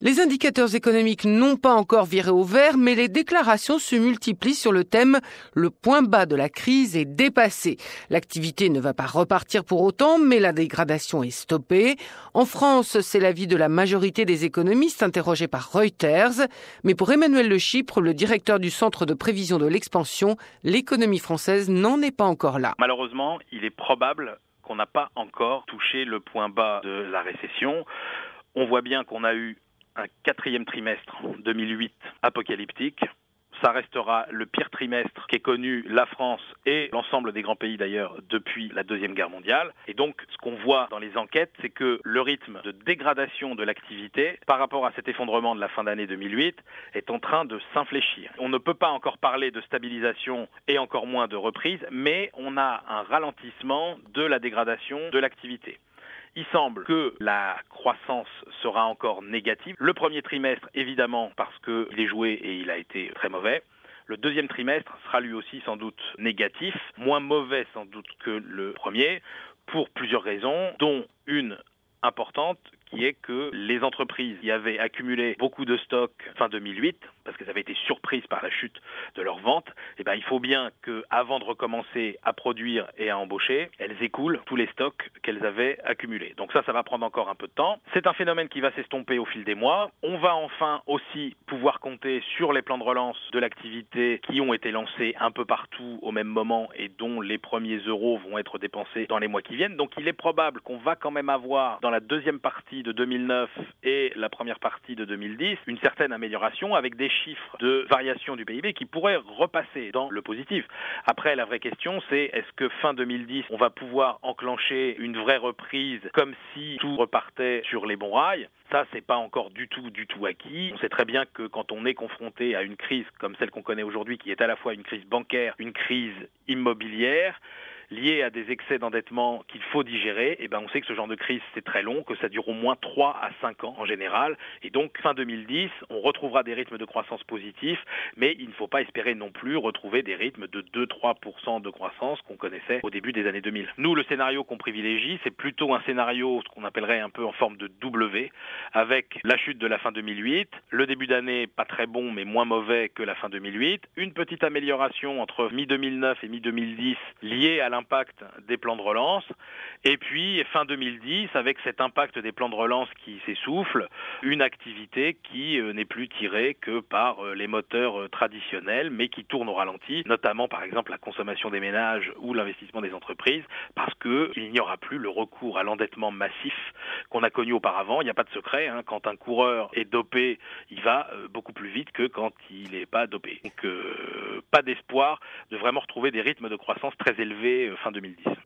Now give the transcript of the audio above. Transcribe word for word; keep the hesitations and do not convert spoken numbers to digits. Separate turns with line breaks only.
Les indicateurs économiques n'ont pas encore viré au vert, mais les déclarations se multiplient sur le thème « Le point bas de la crise est dépassé ». L'activité ne va pas repartir pour autant, mais la dégradation est stoppée. En France, c'est l'avis de la majorité des économistes interrogés par Reuters. Mais pour Emmanuel Le Chypre, le directeur du Centre de prévision de l'expansion, l'économie française n'en est pas encore là.
Malheureusement, il est probable qu'on n'a pas encore touché le point bas de la récession. On voit bien qu'on a eu un quatrième trimestre deux mille huit apocalyptique. Ça restera le pire trimestre qu'ait connu la France et l'ensemble des grands pays d'ailleurs depuis la Deuxième Guerre mondiale. Et donc, ce qu'on voit dans les enquêtes, c'est que le rythme de dégradation de l'activité par rapport à cet effondrement de la fin d'année deux mille huit est en train de s'infléchir. On ne peut pas encore parler de stabilisation et encore moins de reprise, mais on a un ralentissement de la dégradation de l'activité. Il semble que la croissance sera encore négative. Le premier trimestre, évidemment, parce qu'il est joué et il a été très mauvais. Le deuxième trimestre sera lui aussi sans doute négatif, moins mauvais sans doute que le premier, pour plusieurs raisons, dont une importante qui est que les entreprises y avaient accumulé beaucoup de stocks fin deux mille huit, parce qu'elles avaient été surprises par la chute de leurs ventes. Et ben, il faut bien qu'avant de recommencer à produire et à embaucher, elles écoulent tous les stocks qu'elles avaient accumulés. Donc ça, ça va prendre encore un peu de temps. C'est un phénomène qui va s'estomper au fil des mois. On va enfin aussi pouvoir compter sur les plans de relance de l'activité qui ont été lancés un peu partout au même moment et dont les premiers euros vont être dépensés dans les mois qui viennent. Donc il est probable qu'on va quand même avoir dans la deuxième partie de deux mille neuf et la première partie de deux mille dix une certaine amélioration avec des chiffres de variation du P I B qui pourraient repasser dans le positif. Après, la vraie question, c'est est-ce que fin deux mille dix, on va pouvoir enclencher une vraie reprise comme si tout repartait sur les bons rails ? Ça, c'est pas encore du tout, du tout acquis. On sait très bien que quand on est confronté à une crise comme celle qu'on connaît aujourd'hui, qui est à la fois une crise bancaire, une crise immobilière, liées à des excès d'endettement qu'il faut digérer, et ben on sait que ce genre de crise c'est très long, que ça dure au moins trois à cinq ans en général, et donc fin deux mille dix, on retrouvera des rythmes de croissance positifs, mais il ne faut pas espérer non plus retrouver des rythmes de deux à trois pour cent de croissance qu'on connaissait au début des années deux mille. Nous, le scénario qu'on privilégie, c'est plutôt un scénario, ce qu'on appellerait un peu en forme de W, avec la chute de la fin deux mille huit, le début d'année pas très bon mais moins mauvais que la fin deux mille huit, une petite amélioration entre mi deux mille neuf et mi deux mille dix liée à l'impact des plans de relance, et puis fin deux mille dix, avec cet impact des plans de relance qui s'essouffle, une activité qui euh, n'est plus tirée que par euh, les moteurs euh, traditionnels, mais qui tourne au ralenti, notamment par exemple la consommation des ménages ou l'investissement des entreprises, parce qu'il n'y aura plus le recours à l'endettement massif qu'on a connu auparavant. Il n'y a pas de secret, hein, quand un coureur est dopé, il va euh, beaucoup plus vite que quand il n'est pas dopé. Donc euh, pas d'espoir de vraiment retrouver des rythmes de croissance très élevés fin deux mille dix.